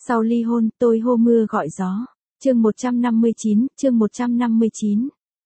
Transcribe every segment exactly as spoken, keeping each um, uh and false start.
Sau ly hôn, tôi hô mưa gọi gió. Chương một trăm năm mươi chín, chương một trăm năm mươi chín.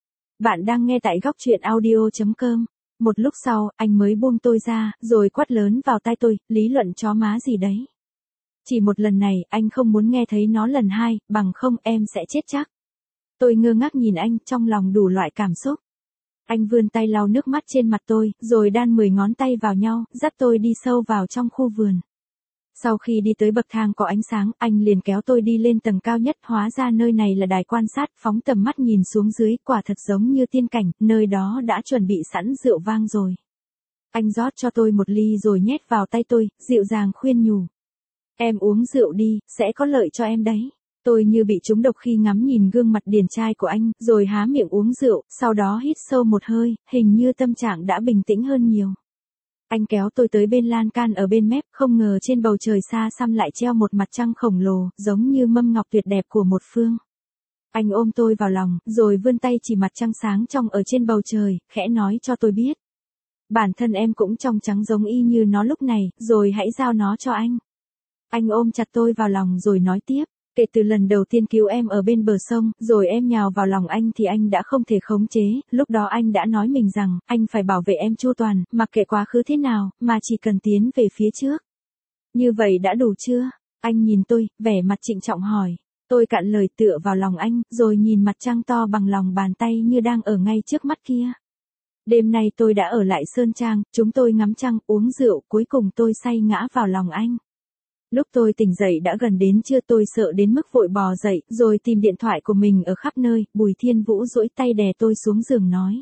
Bạn đang nghe tại góc truyện audio chấm com. Một lúc sau, anh mới buông tôi ra, rồi quát lớn vào tai tôi, lý luận chó má gì đấy. Chỉ một lần này, anh không muốn nghe thấy nó lần hai, bằng không em sẽ chết chắc. Tôi ngơ ngác nhìn anh, trong lòng đủ loại cảm xúc. Anh vươn tay lau nước mắt trên mặt tôi, rồi đan mười ngón tay vào nhau, dắt tôi đi sâu vào trong khu vườn. Sau khi đi tới bậc thang có ánh sáng, anh liền kéo tôi đi lên tầng cao nhất, hóa ra nơi này là đài quan sát, phóng tầm mắt nhìn xuống dưới, quả thật giống như tiên cảnh, nơi đó đã chuẩn bị sẵn rượu vang rồi. Anh rót cho tôi một ly rồi nhét vào tay tôi, dịu dàng khuyên nhủ. Em uống rượu đi, sẽ có lợi cho em đấy. Tôi như bị trúng độc khi ngắm nhìn gương mặt điển trai của anh, rồi há miệng uống rượu, sau đó hít sâu một hơi, hình như tâm trạng đã bình tĩnh hơn nhiều. Anh kéo tôi tới bên lan can ở bên mép, không ngờ trên bầu trời xa xăm lại treo một mặt trăng khổng lồ, giống như mâm ngọc tuyệt đẹp của một phương. Anh ôm tôi vào lòng, rồi vươn tay chỉ mặt trăng sáng trong ở trên bầu trời, khẽ nói cho tôi biết. Bản thân em cũng trong trắng giống y như nó lúc này, rồi hãy giao nó cho anh. Anh ôm chặt tôi vào lòng rồi nói tiếp. Kể từ lần đầu tiên cứu em ở bên bờ sông, rồi em nhào vào lòng anh thì anh đã không thể khống chế, lúc đó anh đã nói mình rằng, anh phải bảo vệ em chu toàn, mặc kệ quá khứ thế nào, mà chỉ cần tiến về phía trước. Như vậy đã đủ chưa? Anh nhìn tôi, vẻ mặt trịnh trọng hỏi. Tôi cạn lời tựa vào lòng anh, rồi nhìn mặt trăng to bằng lòng bàn tay như đang ở ngay trước mắt kia. Đêm nay tôi đã ở lại Sơn Trang, chúng tôi ngắm trăng, uống rượu, cuối cùng tôi say ngã vào lòng anh. Lúc tôi tỉnh dậy đã gần đến trưa, tôi sợ đến mức vội bò dậy, rồi tìm điện thoại của mình ở khắp nơi. Bùi Thiên Vũ duỗi tay đè tôi xuống giường nói.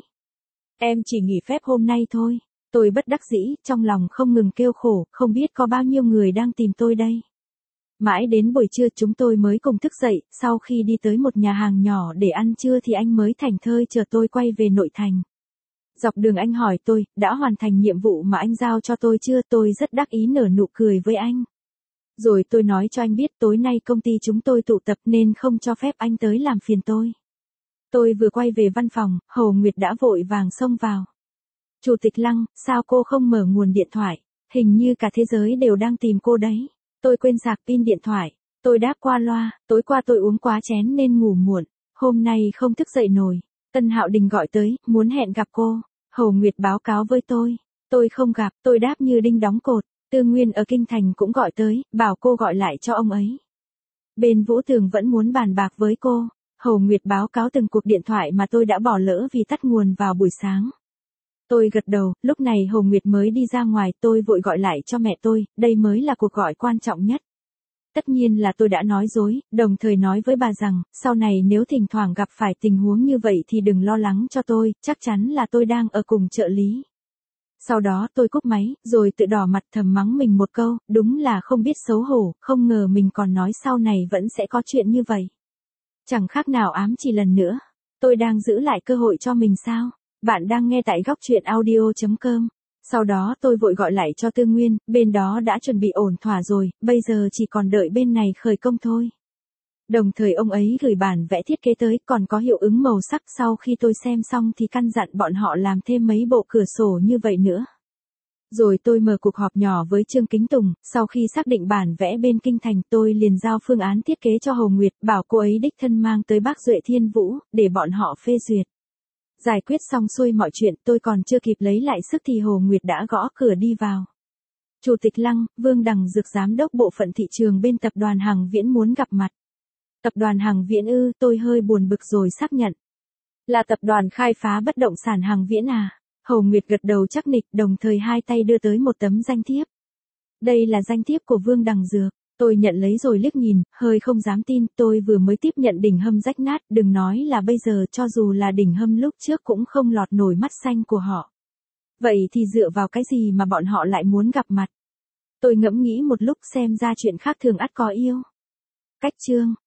Em chỉ nghỉ phép hôm nay thôi. Tôi bất đắc dĩ, trong lòng không ngừng kêu khổ, không biết có bao nhiêu người đang tìm tôi đây. Mãi đến buổi trưa chúng tôi mới cùng thức dậy, sau khi đi tới một nhà hàng nhỏ để ăn trưa thì anh mới thảnh thơi chờ tôi quay về nội thành. Dọc đường anh hỏi tôi, đã hoàn thành nhiệm vụ mà anh giao cho tôi chưa? Tôi rất đắc ý nở nụ cười với anh. Rồi tôi nói cho anh biết tối nay công ty chúng tôi tụ tập nên không cho phép anh tới làm phiền tôi. Tôi vừa quay về văn phòng, Hồ Nguyệt đã vội vàng xông vào. Chủ tịch Lăng, sao cô không mở nguồn điện thoại? Hình như cả thế giới đều đang tìm cô đấy. Tôi quên sạc pin điện thoại. Tôi đáp qua loa, tối qua tôi uống quá chén nên ngủ muộn. Hôm nay không thức dậy nổi. Tân Hạo Đình gọi tới, muốn hẹn gặp cô. Hồ Nguyệt báo cáo với tôi. Tôi không gặp, tôi đáp như đinh đóng cột. Tư Nguyên ở Kinh Thành cũng gọi tới, bảo cô gọi lại cho ông ấy. Bên Vũ Tường vẫn muốn bàn bạc với cô. Hồ Nguyệt báo cáo từng cuộc điện thoại mà tôi đã bỏ lỡ vì tắt nguồn vào buổi sáng. Tôi gật đầu, lúc này Hồ Nguyệt mới đi ra ngoài, tôi vội gọi lại cho mẹ tôi, đây mới là cuộc gọi quan trọng nhất. Tất nhiên là tôi đã nói dối, đồng thời nói với bà rằng, sau này nếu thỉnh thoảng gặp phải tình huống như vậy thì đừng lo lắng cho tôi, chắc chắn là tôi đang ở cùng trợ lý. Sau đó tôi cúp máy, rồi tự đỏ mặt thầm mắng mình một câu, đúng là không biết xấu hổ, không ngờ mình còn nói sau này vẫn sẽ có chuyện như vậy. Chẳng khác nào ám chỉ lần nữa. Tôi đang giữ lại cơ hội cho mình sao? Bạn đang nghe tại góc truyện audio chấm com. Sau đó tôi vội gọi lại cho Tư Nguyên, bên đó đã chuẩn bị ổn thỏa rồi, bây giờ chỉ còn đợi bên này khởi công thôi. Đồng thời ông ấy gửi bản vẽ thiết kế tới, còn có hiệu ứng màu sắc. Sau khi tôi xem xong thì căn dặn bọn họ làm thêm mấy bộ cửa sổ như vậy nữa. Rồi tôi mở cuộc họp nhỏ với Trương Kính Tùng, sau khi xác định bản vẽ bên Kinh Thành tôi liền giao phương án thiết kế cho Hồ Nguyệt, bảo cô ấy đích thân mang tới Bác Duệ Thiên Vũ, để bọn họ phê duyệt. Giải quyết xong xuôi mọi chuyện, tôi còn chưa kịp lấy lại sức thì Hồ Nguyệt đã gõ cửa đi vào. Chủ tịch Lăng, Vương Đằng Dược giám đốc bộ phận thị trường bên tập đoàn Hằng Viễn muốn gặp mặt. Tập đoàn Hằng Viễn ư? Tôi hơi buồn bực rồi xác nhận. Là tập đoàn khai phá bất động sản Hằng Viễn à? Hồ Nguyệt gật đầu chắc nịch, đồng thời hai tay đưa tới một tấm danh thiếp. Đây là danh thiếp của Vương Đằng Dược. Tôi nhận lấy rồi liếc nhìn, hơi không dám tin, tôi vừa mới tiếp nhận đỉnh hâm rách nát, đừng nói là bây giờ, cho dù là đỉnh hâm lúc trước cũng không lọt nổi mắt xanh của họ. Vậy thì dựa vào cái gì mà bọn họ lại muốn gặp mặt? Tôi ngẫm nghĩ một lúc xem ra chuyện khác thường ắt có yêu. Cách chương